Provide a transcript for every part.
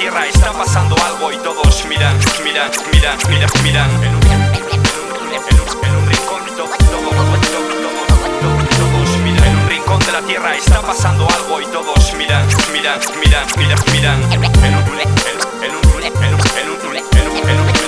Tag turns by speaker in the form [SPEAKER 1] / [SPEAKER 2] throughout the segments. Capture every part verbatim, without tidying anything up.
[SPEAKER 1] tierra está pasando algo y todos miran, miran, miran, miran, miran. En un, en un, en un, en un rincón to, todo, todo, todo, todos miran. En un rincón de la tierra está pasando algo y todos miran, miran, miran, miran, miran. En un, en un, en un, en un, en un, en un, en un, en un,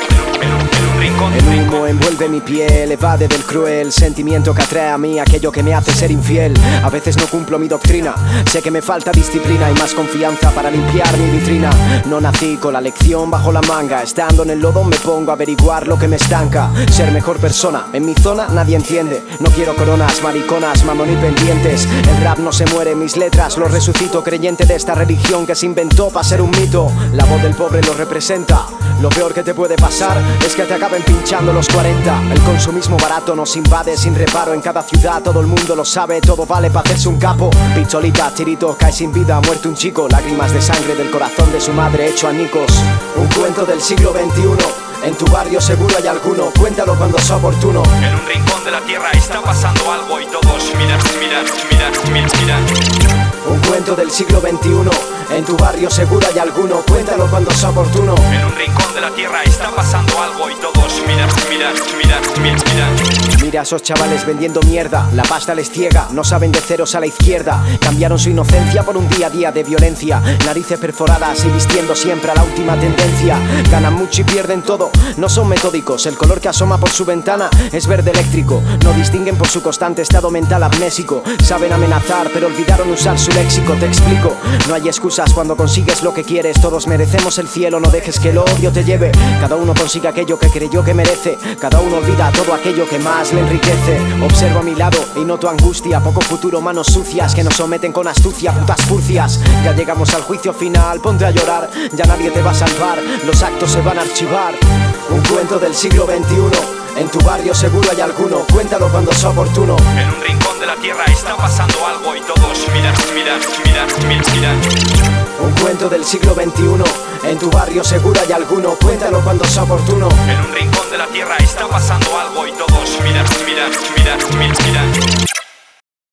[SPEAKER 2] el humo envuelve mi piel, evade del cruel sentimiento que atrae a mí aquello que me hace ser infiel. A veces no cumplo mi doctrina, sé que me falta disciplina y más confianza para limpiar mi vitrina. No nací con la lección bajo la manga, estando en el lodo me pongo a averiguar lo que me estanca. Ser mejor persona, en mi zona nadie entiende. No quiero coronas, mariconas, mamón y pendientes. El rap no se muere, mis letras lo resucito, creyente de esta religión que se inventó para ser un mito. La voz del pobre lo representa. Lo peor que te puede pasar es que te acaben pinchando los cuarenta. El consumismo barato nos invade sin reparo. En cada ciudad todo el mundo lo sabe, todo vale para hacerse un capo. Pistolita, tirito, cae sin vida, muerto un chico. Lágrimas de sangre del corazón de su madre hecho añicos. Un cuento del siglo veintiuno. En tu barrio seguro hay alguno, cuéntalo cuando sea oportuno.
[SPEAKER 1] En un rincón de la tierra está pasando algo y todos miran, miran, miran, miran, miran.
[SPEAKER 2] Un cuento del siglo veintiuno. En tu barrio seguro hay alguno, cuéntalo cuando sea oportuno.
[SPEAKER 1] En un rincón de la tierra está pasando algo y todos miran, miran, miran, miran, miran.
[SPEAKER 2] Mira a esos chavales vendiendo mierda, la pasta les ciega, no saben de ceros a la izquierda. Cambiaron su inocencia por un día a día de violencia. Narices perforadas y vistiendo siempre a la última tendencia. Ganan mucho y pierden todo, no son metódicos. El color que asoma por su ventana es verde eléctrico. No distinguen por su constante estado mental amnésico. Saben amenazar pero olvidaron usar su léxico. Te explico, no hay excusas cuando consigues lo que quieres. Todos merecemos el cielo, no dejes que el odio te lleve. Cada uno consigue aquello que creyó que merece. Cada uno olvida todo aquello que más le enriquece. Observo a mi lado y noto angustia. Poco futuro, manos sucias que nos someten con astucia. Putas furcias, ya llegamos al juicio final. Ponte a llorar, ya nadie te va a salvar. Los actos se van a archivar. Un cuento del siglo veintiuno. En tu barrio seguro hay alguno, cuéntalo cuando sea oportuno.
[SPEAKER 1] En un rincón de la tierra está pasando algo y todos miran, miran, miran, miran, miran.
[SPEAKER 2] Un cuento del siglo veintiuno. En tu barrio seguro hay alguno, cuéntalo cuando sea oportuno.
[SPEAKER 1] En un rincón de la tierra está pasando algo y todos miran, miran, miran, miran, miran.